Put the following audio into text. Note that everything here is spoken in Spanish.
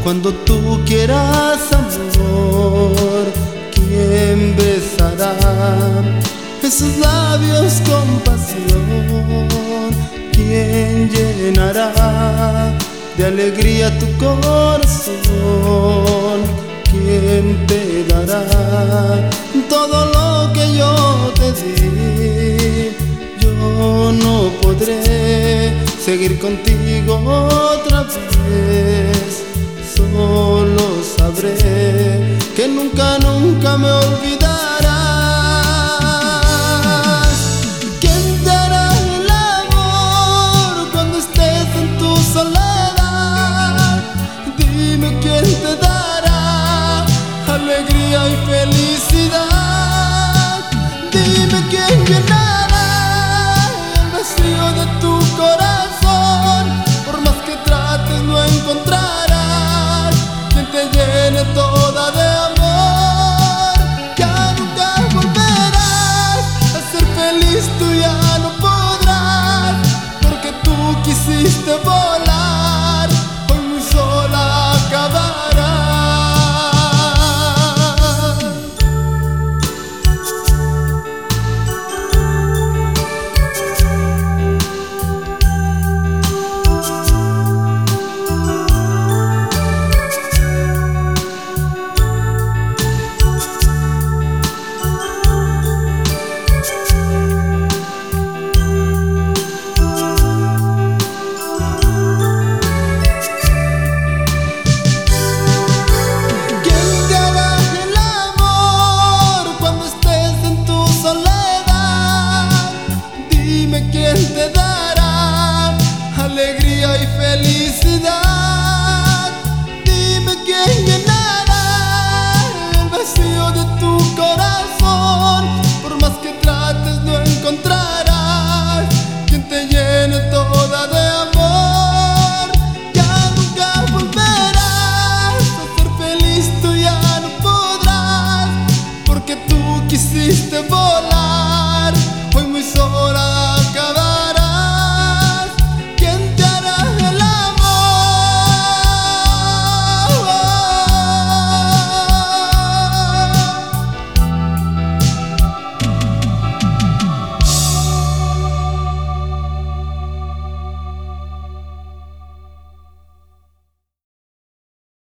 Cuando tú quieras amor, ¿quién besará esos labios con pasión? ¿Quién llenará de alegría tu corazón? ¿Quién te dará todo lo que yo te di? Yo no podré seguir contigo otra vez. Solo sabré que nunca, nunca me olvidarás. ¿Quién te hará el amor cuando estés en tu soledad? Dime quién te dará alegría y felicidad. Dime quién llenará el vacío de tu corazón. Por más que trates no encontrarás quien te llene todo.